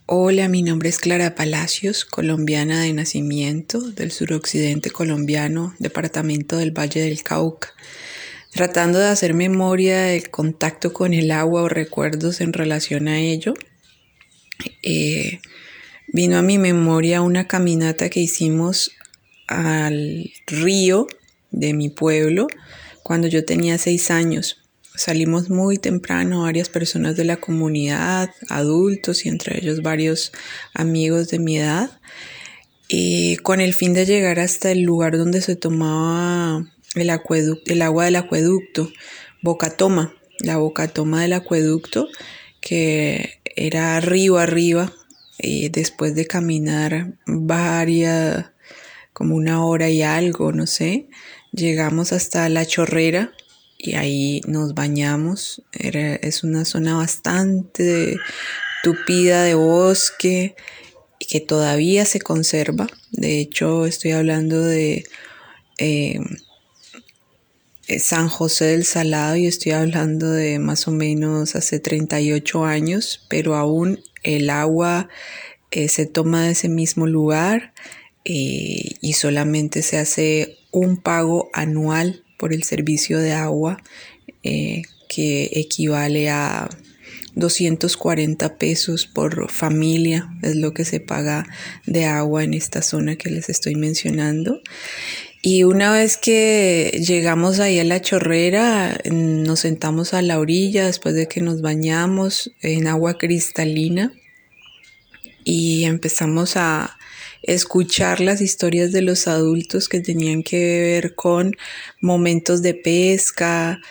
Hola, mi nombre es Clara Palacios, colombiana de nacimiento, del suroccidente colombiano, departamento del Valle del Cauca. Tratando de hacer memoria del contacto con el agua o recuerdos en relación a ello, eh, vino a mi memoria una caminata que hicimos al río de mi pueblo cuando yo tenía 6 años. Salimos muy temprano, varias personas de la comunidad, adultos y entre ellos varios amigos de mi edad, con el fin de llegar hasta el lugar donde se tomaba el agua del acueducto, Bocatoma, la Bocatoma del acueducto, que era río arriba, y después de caminar como 1 hora y algo, no sé, llegamos hasta la Chorrera y ahí nos bañamos. Es una zona bastante tupida de bosque y que todavía se conserva. De hecho, estoy hablando de eh, San José del Salado y estoy hablando de más o menos hace 38 años, pero aún el agua se toma de ese mismo lugar y solamente se hace un pago anual por el servicio de agua que equivale a 240 pesos por familia, es lo que se paga de agua en esta zona que les estoy mencionando. Y una vez que llegamos ahí a la Chorrera, nos sentamos a la orilla después de que nos bañamos en agua cristalina y empezamos a escuchar las historias de los adultos que tenían que ver con momentos de pesca,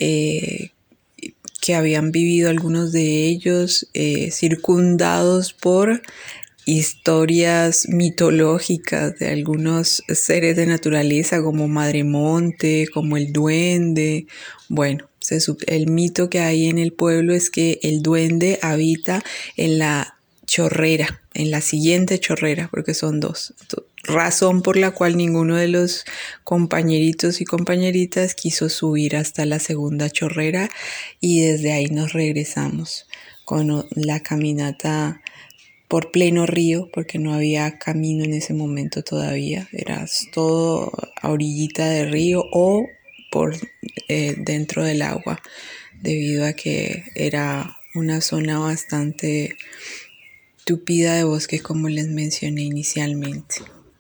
que habían vivido algunos de ellos, circundados por historias mitológicas de algunos seres de naturaleza como Madre Monte, como el duende. Bueno, el mito que hay en el pueblo es que el duende habita en la Chorrera, en la siguiente Chorrera, porque son dos. Razón por la cual ninguno de los compañeritos y compañeritas quiso subir hasta la segunda Chorrera y desde ahí nos regresamos con la caminata por pleno río, porque no había camino en ese momento todavía, era todo a orillita de río o por dentro del agua, debido a que era una zona bastante tupida de bosque, como les mencioné inicialmente.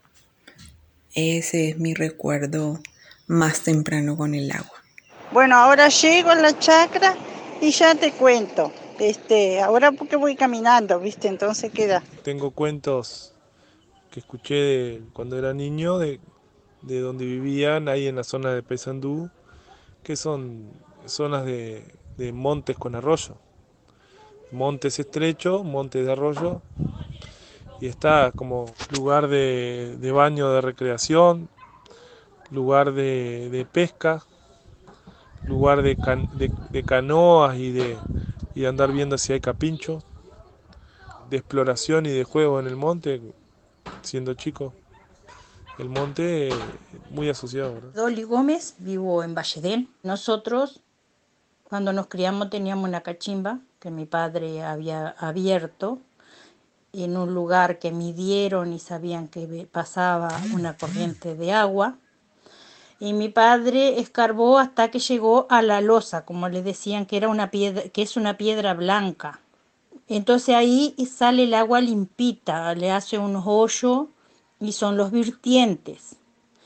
Ese es mi recuerdo más temprano con el agua. Bueno, ahora llego a la chacra y ya te cuento. Ahora porque voy caminando, ¿viste? Entonces queda. Tengo cuentos que escuché cuando era niño de donde vivían ahí en la zona de Paysandú, que son zonas de montes con arroyo. Montes estrechos, montes de arroyo, y está como lugar de baño, de recreación, lugar de pesca, lugar de canoas y de andar viendo si hay capincho, de exploración y de juego en el monte, siendo chico. El monte muy asociado, ¿verdad? Dolly Gómez, vivo en Valledén. Nosotros, cuando nos criamos, teníamos una cachimba que mi padre había abierto en un lugar que midieron y sabían que pasaba una corriente de agua. Y mi padre escarbó hasta que llegó a la losa, como le decían, que era una piedra, que es una piedra blanca. Entonces ahí sale el agua limpita, le hace unos hoyos y son los vertientes.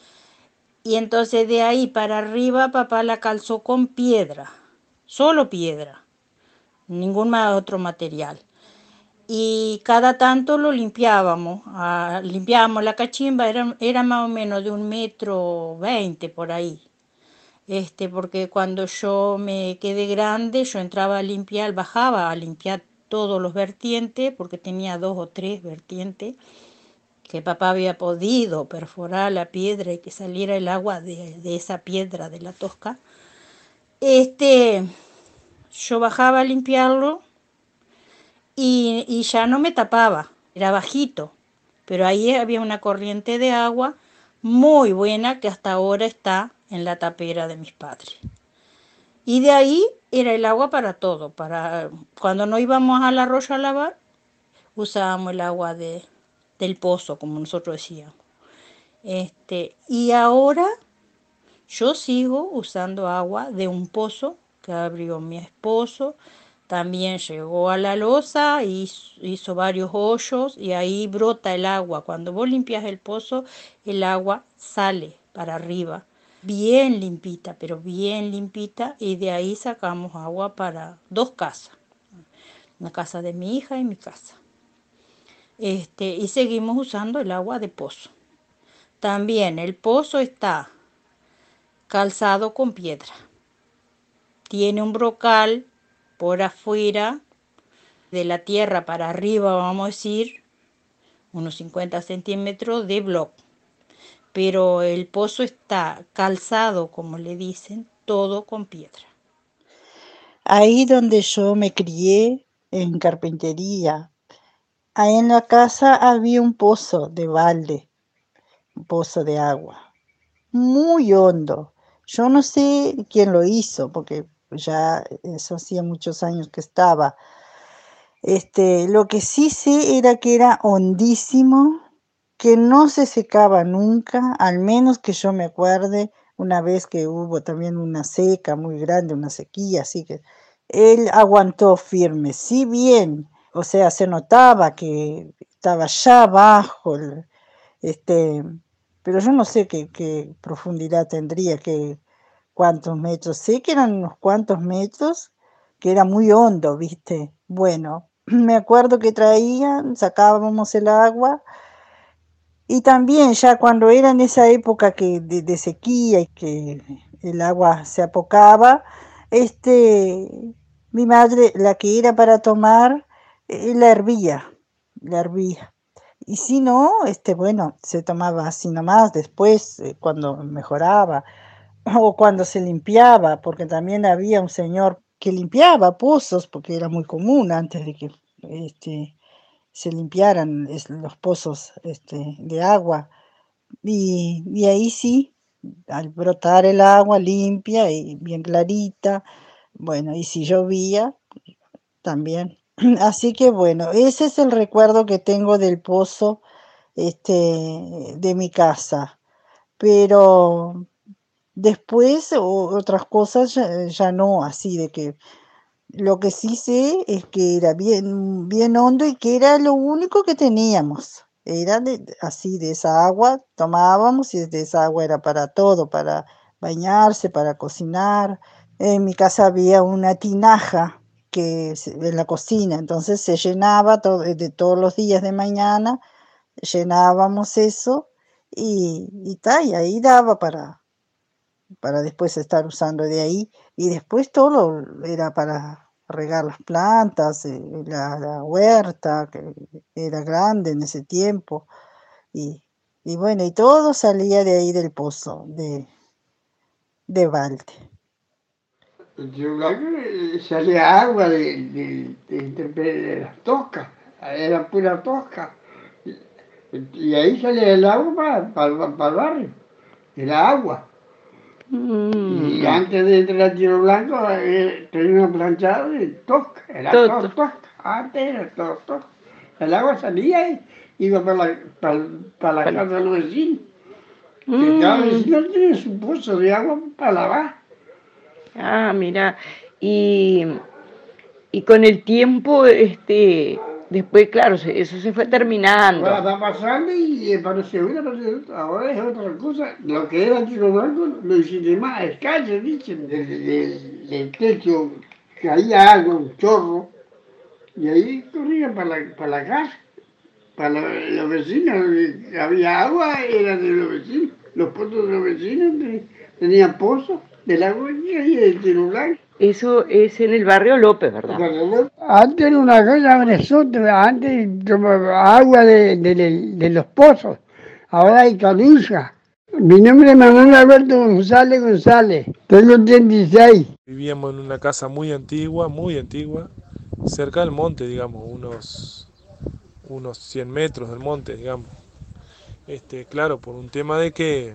Y entonces de ahí para arriba papá la calzó con piedra, solo piedra, ningún otro material. Y cada tanto lo limpiábamos, limpiábamos la cachimba, era más o menos de 1,20 m por ahí. Porque cuando yo me quedé grande, yo entraba a limpiar, bajaba a limpiar todos los vertientes, porque tenía 2 o 3 vertientes, que papá había podido perforar la piedra y que saliera el agua de esa piedra de la tosca. Yo bajaba a limpiarlo y ya no me tapaba, era bajito, pero ahí había una corriente de agua muy buena que hasta ahora está en la tapera de mis padres. Y de ahí era el agua para todo, para cuando no íbamos al arroyo a lavar, usábamos el agua del pozo, como nosotros decíamos. Y ahora yo sigo usando agua de un pozo que abrió mi esposo. También llegó a la loza, hizo varios hoyos y ahí brota el agua. Cuando vos limpias el pozo, el agua sale para arriba, bien limpita, pero bien limpita, y de ahí sacamos agua para 2 casas, la casa de mi hija y mi casa. Y seguimos usando el agua de pozo. También el pozo está calzado con piedra. Tiene un brocal por afuera, de la tierra para arriba, vamos a decir, unos 50 centímetros de bloc. Pero el pozo está calzado, como le dicen, todo con piedra. Ahí donde yo me crié, en carpintería, ahí en la casa había un pozo de balde, un pozo de agua, muy hondo. Yo no sé quién lo hizo, porque ya eso hacía muchos años que estaba. Lo que sí sé era que era hondísimo, que no se secaba nunca, al menos que yo me acuerde, una vez que hubo también una seca muy grande, una sequía, así que él aguantó firme, si bien, o sea, se notaba que estaba ya abajo, pero yo no sé qué profundidad tendría, cuántos metros, sé que eran unos cuantos metros, que era muy hondo, ¿viste? Bueno, me acuerdo que traían, sacábamos el agua y también ya cuando era en esa época de sequía y que el agua se apocaba, mi madre, la que era para tomar, la hervía. Y si no, bueno, se tomaba así nomás, después, cuando mejoraba o cuando se limpiaba, porque también había un señor que limpiaba pozos, porque era muy común antes de que este, se limpiaran los pozos de agua. Y ahí sí, al brotar el agua limpia y bien clarita, bueno, y si llovía, también. Así que bueno, ese es el recuerdo que tengo del pozo de mi casa. Pero después otras cosas ya no, así de que lo que sí sé es que era bien, bien hondo y que era lo único que teníamos. Era así, de esa agua tomábamos y de esa agua era para todo, para bañarse, para cocinar. En mi casa había una tinaja en la cocina, entonces se llenaba de todos los días de mañana, llenábamos eso y ahí daba para después estar usando de ahí. Y después todo era para regar las plantas, la huerta, que era grande en ese tiempo. Y, y bueno, y todo salía de ahí del pozo, de balde. Yo salía agua de las toscas, era pura tosca. Y ahí salía el agua para el barrio, era agua. Y antes de entrar a Tiro Blanco tenía una planchada de tosca, era todo tosca. Antes era todo tosca. El agua salía y iba para la casa de los vecinos. Que cada vecino tiene su pozo de agua para lavar. Ah, mira, y, y con el tiempo, después, claro, eso se fue terminando. Ahora va pasando y aparece una, aparece otra. Ahora es otra cosa. Lo que era Tiro Blanco lo hiciste más escaso, dicen, del techo, caía algo, un chorro, y ahí corría para la casa, para los vecinos. Había agua, era de los vecinos. Los pozos de los vecinos tenían pozos del agua y del Tiro Blanco. Eso es en el barrio López, ¿verdad? Antes era una cosa Minnesota, antes tomaba agua de los pozos, ahora hay canilla. Mi nombre es Manuel Alberto González, tengo 86. Vivíamos en una casa muy antigua, cerca del monte, digamos, unos 100 metros del monte, digamos. Claro, por un tema de que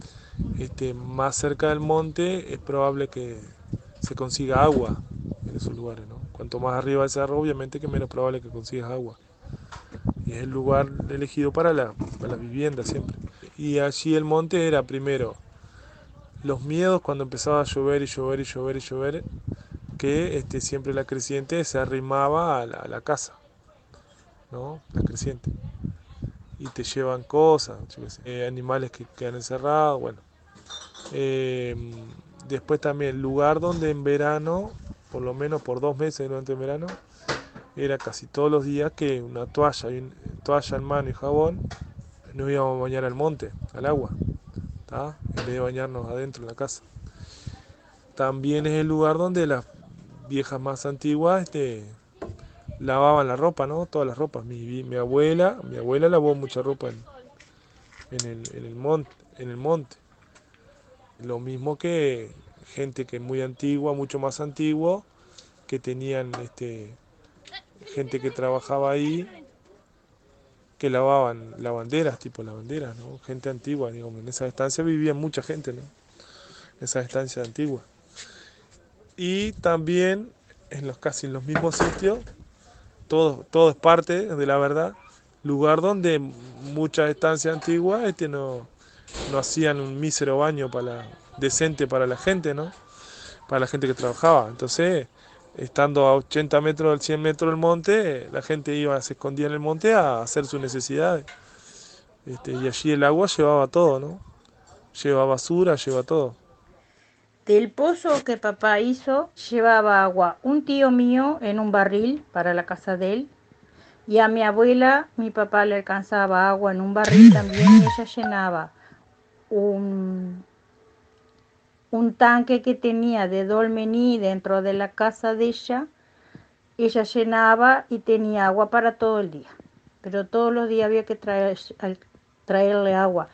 más cerca del monte es probable que se consiga agua en esos lugares, ¿no? Cuanto más arriba del cerro, obviamente que menos probable que consigas agua. Y es el lugar elegido para la vivienda siempre. Y allí el monte era primero los miedos cuando empezaba a llover y llover y llover y llover, que siempre la creciente se arrimaba a la casa, ¿no? La creciente. Y te llevan cosas, yo qué sé, animales que quedan encerrados, bueno. Eh, Después también lugar donde en verano, por lo menos por 2 meses durante el verano, era casi todos los días que una toalla en mano y jabón, nos íbamos a bañar al monte, al agua, ¿tá? En vez de bañarnos adentro en la casa. También es el lugar donde las viejas más antiguas lavaban la ropa, ¿no? Todas las ropas. Mi abuela lavó mucha ropa en el monte. Lo mismo que gente que es muy antigua, mucho más antigua, que tenían gente que trabajaba ahí, que lavaban lavanderas, tipo lavanderas, ¿no? Gente antigua, digamos. En esa estancia vivía mucha gente, ¿no? En esa estancia antigua. Y también casi en los mismos sitios, todo es parte de la verdad, lugar donde muchas estancias antiguas no hacían un mísero baño decente para la gente, ¿no? Para la gente que trabajaba. Entonces, estando a 80 metros, al 100 metros del monte, la gente se escondía en el monte a hacer sus necesidades. Y allí el agua llevaba todo, ¿no? Lleva basura, lleva todo. Del pozo que papá hizo, llevaba agua un tío mío en un barril para la casa de él. Y a mi abuela, mi papá le alcanzaba agua en un barril también y ella llenaba un tanque que tenía de dolmení dentro de la casa de ella. Ella llenaba y tenía agua para todo el día. Pero todos los días había que traerle agua.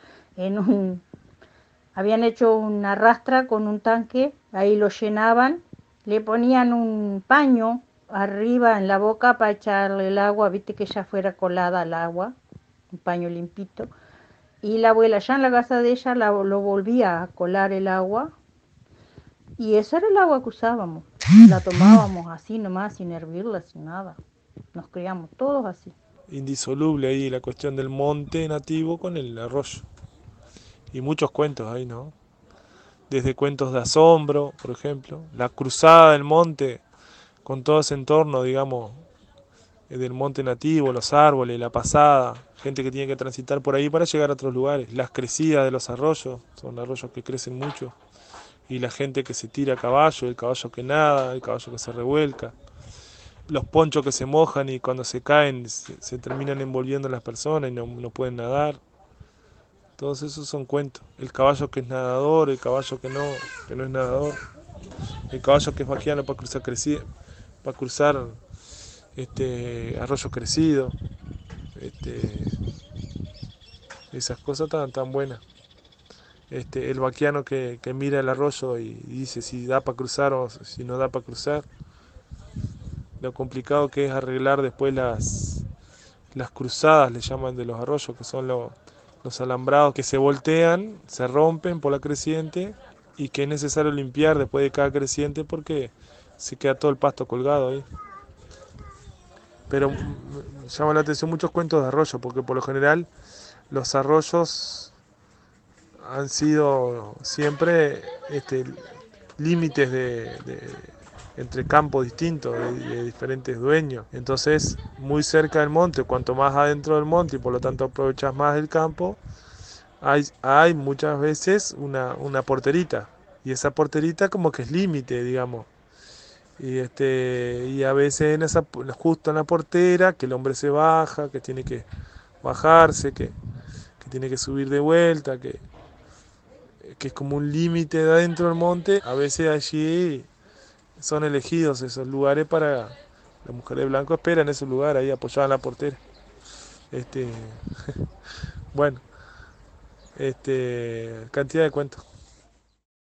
Habían hecho una rastra con un tanque, ahí lo llenaban, le ponían un paño arriba en la boca para echarle el agua, viste que ya fuera colada al agua, un paño limpito. Y la abuela ya en la casa de ella lo volvía a colar el agua y esa era el agua que usábamos. La tomábamos así nomás, sin hervirla, sin nada. Nos criamos todos así. Indisoluble ahí la cuestión del monte nativo con el arroyo. Y muchos cuentos ahí, ¿no? Desde cuentos de asombro, por ejemplo, la cruzada del monte con todo ese entorno, digamos, del monte nativo, los árboles, la pasada, gente que tiene que transitar por ahí para llegar a otros lugares, las crecidas de los arroyos, son arroyos que crecen mucho, y la gente que se tira a caballo, el caballo que nada, el caballo que se revuelca, los ponchos que se mojan y cuando se caen se terminan envolviendo las personas y no pueden nadar. Todos esos son cuentos. El caballo que es nadador, el caballo que no es nadador, el caballo que es vaquiano para cruzar arroyo crecido. Esas cosas tan buenas. El vaquiano que mira el arroyo y dice si da para cruzar o si no da para cruzar. Lo complicado que es arreglar después las cruzadas, le llaman, de los arroyos, que son los alambrados que se voltean, se rompen por la creciente y que es necesario limpiar después de cada creciente porque se queda todo el pasto colgado ahí. Pero llama la atención muchos cuentos de arroyos, porque por lo general los arroyos han sido siempre límites entre campos distintos, de diferentes dueños. Entonces, muy cerca del monte, cuanto más adentro del monte y por lo tanto aprovechas más el campo, hay muchas veces una porterita. Y esa porterita como que es límite, digamos. Y a veces justo en la portera, que el hombre se baja, que tiene que bajarse, que tiene que subir de vuelta, que es como un límite de adentro del monte. A veces allí son elegidos esos lugares para las mujeres de blanco, esperan ese lugar ahí apoyadas en la portera. Bueno, cantidad de cuentos.